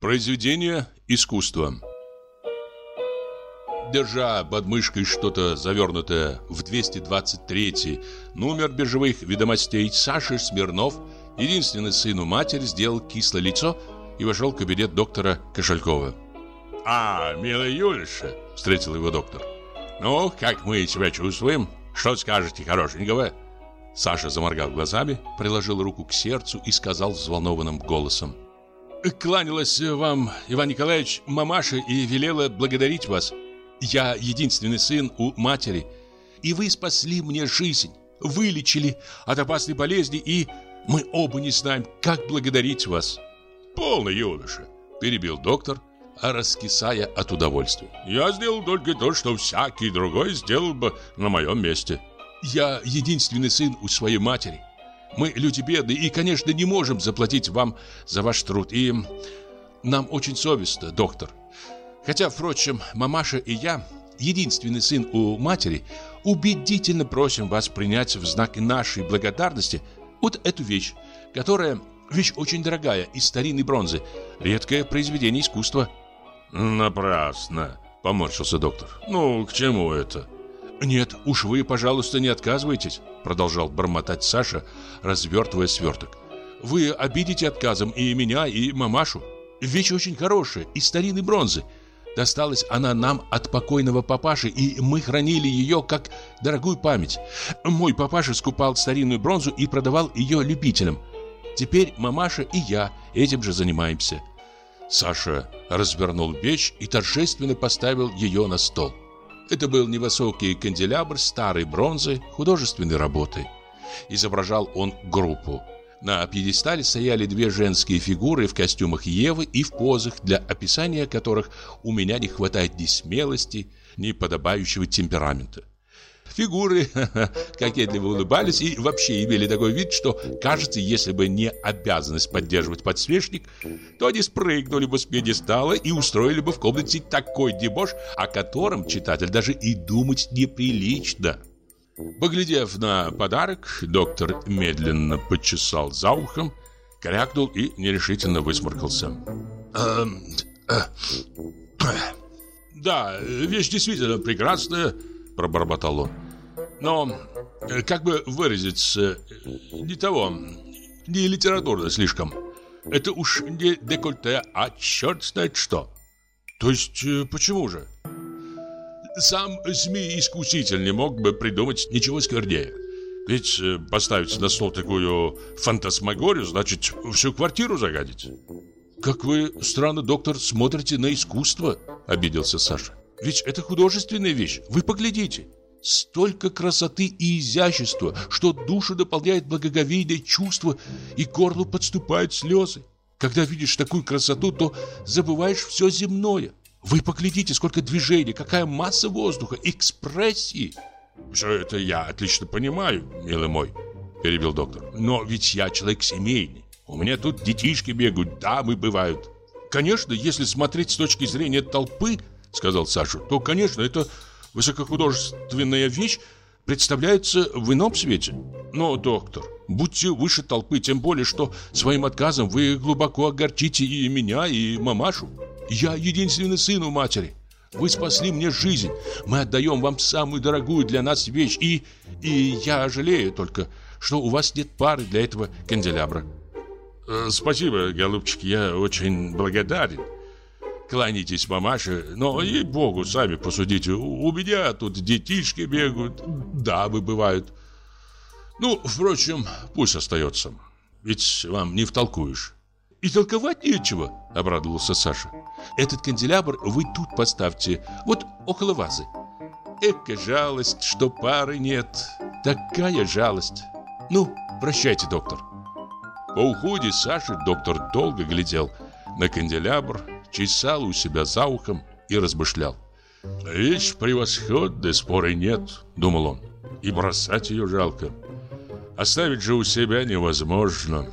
Произведение искусства. Держа под мышкой что-то завернутое в 223 номер биржевых ведомостей, Саша Смирнов, единственный сын у матери, сделал кислое лицо и вошел в кабинет доктора Кошелькова. «Милый Юлиша», — встретил его доктор. «Ну, как мы себя чувствуем? Что скажете хорошенького?» Саша заморгал глазами, приложил руку к сердцу и сказал взволнованным голосом: «Кланялась вам, Иван Николаевич, мамаша и велела благодарить вас. Я единственный сын у матери, и вы спасли мне жизнь, вылечили от опасной болезни, и мы оба не знаем, как благодарить вас». «Полно, юноша», — перебил доктор, раскисая от удовольствия. «Я сделал только то, что всякий другой сделал бы на моем месте. Я единственный сын у своей матери. Мы люди бедные и, конечно, не можем заплатить вам за ваш труд. И нам очень совестно, доктор. Хотя, впрочем, мамаша и я, единственный сын у матери, убедительно просим вас принять в знак нашей благодарности вот эту вещь, которая вещь очень дорогая, из старинной бронзы, редкое произведение искусства». «Напрасно», — поморщился доктор. «Ну, к чему это?» «Нет, уж вы, пожалуйста, не отказывайтесь», — продолжал бормотать Саша, развертывая сверток. «Вы обидите отказом и меня, и мамашу. Вещь очень хорошая, из старинной бронзы. Досталась она нам от покойного папаши, и мы хранили ее как дорогую память. Мой папаша скупал старинную бронзу и продавал ее любителям. Теперь мамаша и я этим же занимаемся». Саша развернул вещь и торжественно поставил ее на стол. Это был невысокий канделябр старой бронзы художественной работы. Изображал он группу. На пьедестале стояли две женские фигуры в костюмах Евы и в позах, для описания которых у меня не хватает ни смелости, ни подобающего темперамента. Фигуры кокетливо улыбались и вообще имели такой вид, что, кажется, если бы не обязанность поддерживать подсвечник, то они спрыгнули бы с пьедестала и устроили бы в комнате такой дебош, о котором читатель даже и думать неприлично. Поглядев на подарок, доктор медленно почесал за ухом, крякнул и нерешительно высморкался. «Да, вещь действительно прекрасная», — пробормотал он. «Но, как бы выразиться, не того, не литературно слишком. Это уж не декольте, а черт знает что». «То есть, почему же?» «Сам змей-искуситель не мог бы придумать ничего сквернее. Ведь поставить на стол такую фантасмагорию, значит, всю квартиру загадить». «Как вы, странно, доктор, смотрите на искусство», — обиделся Саша. «Ведь это художественная вещь, вы поглядите. Столько красоты и изящества, что душу наполняет благоговейное чувство, и к горлу подступают слезы. Когда видишь такую красоту, то забываешь все земное. Вы поглядите, сколько движений, какая масса воздуха, экспрессии». «Все это я отлично понимаю, милый мой», — перебил доктор. «Но ведь я человек семейный. У меня тут детишки бегают, дамы бывают». «Конечно, если смотреть с точки зрения толпы, — сказал Саша, — то, конечно, это высокохудожественная вещь представляется в ином свете. Но, доктор, будьте выше толпы, тем более, что своим отказом вы глубоко огорчите и меня, и мамашу. Я единственный сын у матери. Вы спасли мне жизнь. Мы отдаем вам самую дорогую для нас вещь. И я жалею только, что у вас нет пары для этого канделябра». «Спасибо, голубчик, я очень благодарен. Кланяйтесь, мамаша, но, ей-богу, сами посудите. У меня тут детишки бегают, дамы бывают. Ну, впрочем, пусть остается. Ведь вам не втолкуешь». «И толковать нечего», — обрадовался Саша. «Этот канделябр вы тут поставьте, вот около вазы. Эка жалость, что пары нет. Такая жалость. Ну, прощайте, доктор». По уходе Саши доктор долго глядел на канделябр, чесал у себя за ухом и размышлял. «Вещь превосходная, споры нет», — думал он, — «и бросать ее жалко. Оставить же у себя невозможно.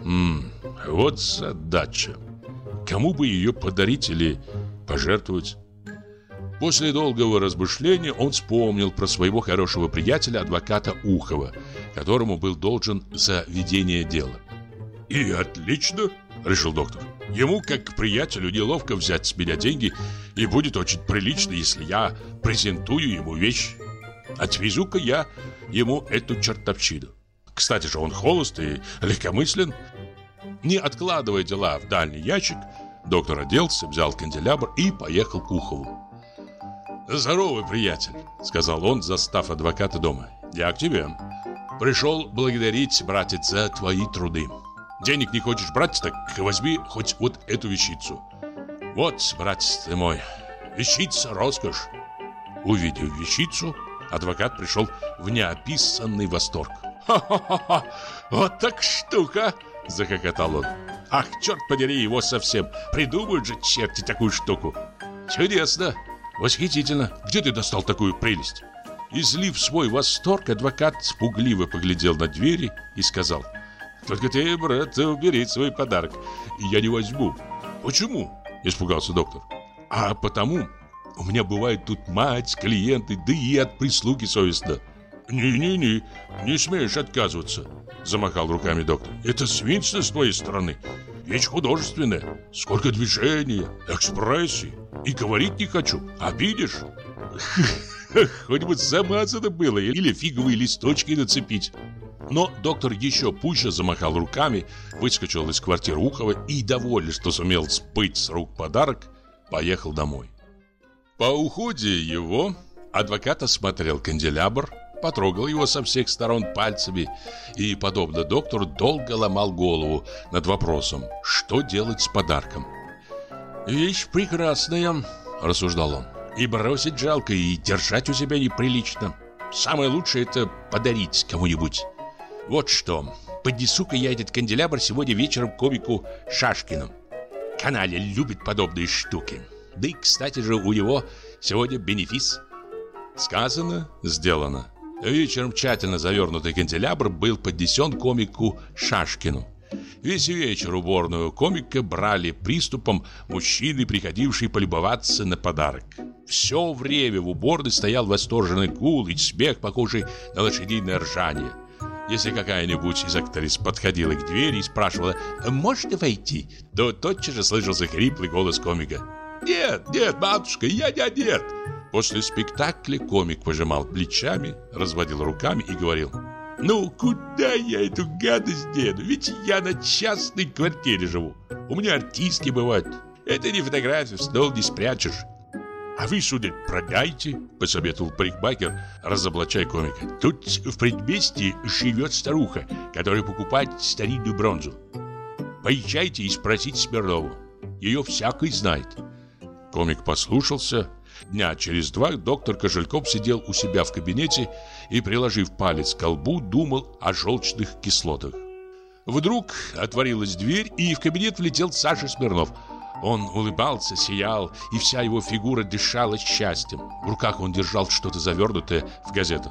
Вот задача. Кому бы ее подарить или пожертвовать?» После долгого размышления он вспомнил про своего хорошего приятеля, адвоката Ухова, которому был должен за ведение дела. «И отлично», решил доктор. Ему, как к приятелю, неловко взять с меня деньги, и будет очень прилично, если я презентую ему вещь. Отвезу-ка я ему эту чертовщину. Кстати же, он холост и легкомыслен. Не откладывая дела в дальний ящик, доктор оделся, взял канделябр и поехал к Ухову. «Здоровый приятель», — сказал он, застав адвоката дома. «Я к тебе. Пришел благодарить, братец, за твои труды. Денег не хочешь брать, так возьми хоть вот эту вещицу. Вот, братец ты мой, вещица — роскошь». Увидев вещицу, адвокат пришел в неописанный восторг. «Ха-ха-ха! Вот так штука!» — захохотал он. «Ах, черт подери его совсем! Придумают же черти такую штуку! Чудесно! Восхитительно! Где ты достал такую прелесть?» Излив свой восторг, адвокат пугливо поглядел на двери и сказал: «Только ты, брат, убери свой подарок, я не возьму». «Почему?» — испугался доктор. «А потому, у меня бывает тут мать, клиенты, да и от прислуги совестно». Не смеешь отказываться», — замахал руками доктор. «Это свинство с твоей стороны. Вещь художественная. Сколько движения, экспрессии. И говорить не хочу. Обидишь?» «Хоть бы замазано было или фиговые листочки нацепить». Но доктор еще пуще замахал руками, выскочил из квартиры Ухова и, довольный, что сумел сбыть с рук подарок, поехал домой. По уходе его адвокат осмотрел канделябр, потрогал его со всех сторон пальцами и, подобно доктору, долго ломал голову над вопросом, что делать с подарком. «Вещь прекрасная», — рассуждал он, — «и бросить жалко, и держать у себя неприлично. Самое лучшее — это подарить кому-нибудь. Вот что, поднесу-ка я этот канделябр сегодня вечером комику Шашкину. Каналья любит подобные штуки. Да и, кстати же, у него сегодня бенефис». Сказано, сделано. Вечером тщательно завернутый канделябр был поднесен комику Шашкину. Весь вечер уборную комика брали приступом мужчины, приходившие полюбоваться на подарок. Все время в уборной стоял восторженный гул и смех, похожий на лошадиное ржание. Если какая-нибудь из актрис подходила к двери и спрашивала «Можете войти?», то тотчас же слышался хриплый голос комика: «Нет, нет, матушка, нет». После спектакля комик пожимал плечами, разводил руками и говорил: «Ну, куда я эту гадость дену? Ведь я на частной квартире живу. У меня артистки бывают. Это не фотография, в стол не спрячешь». «А вы, сударь, продайте», — посоветовал парикмахер, разоблачая комика. «Тут в предместье живет старуха, которая покупает старинную бронзу. Поезжайте и спросите Смирнову. Ее всякий знает». Комик послушался. Дня через два доктор Кошельков сидел у себя в кабинете и, приложив палец к колбу, думал о желчных кислотах. Вдруг отворилась дверь, и в кабинет влетел Саша Смирнов. Он улыбался, сиял, и вся его фигура дышала счастьем. В руках он держал что-то завернутое в газету.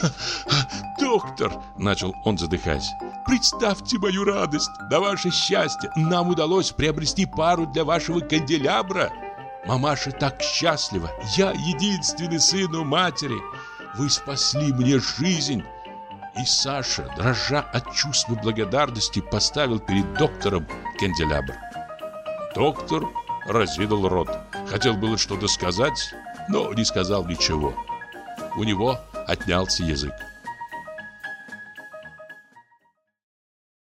«Доктор!» — начал он, задыхаясь. «Представьте мою радость! На ваше счастье! Нам удалось приобрести пару для вашего канделябра! Мамаша так счастлива! Я единственный сын у матери! Вы спасли мне жизнь!» И Саша, дрожа от чувства благодарности, поставил перед доктором канделябр. Доктор разинул рот. Хотел было что-то сказать, но не сказал ничего. У него отнялся язык.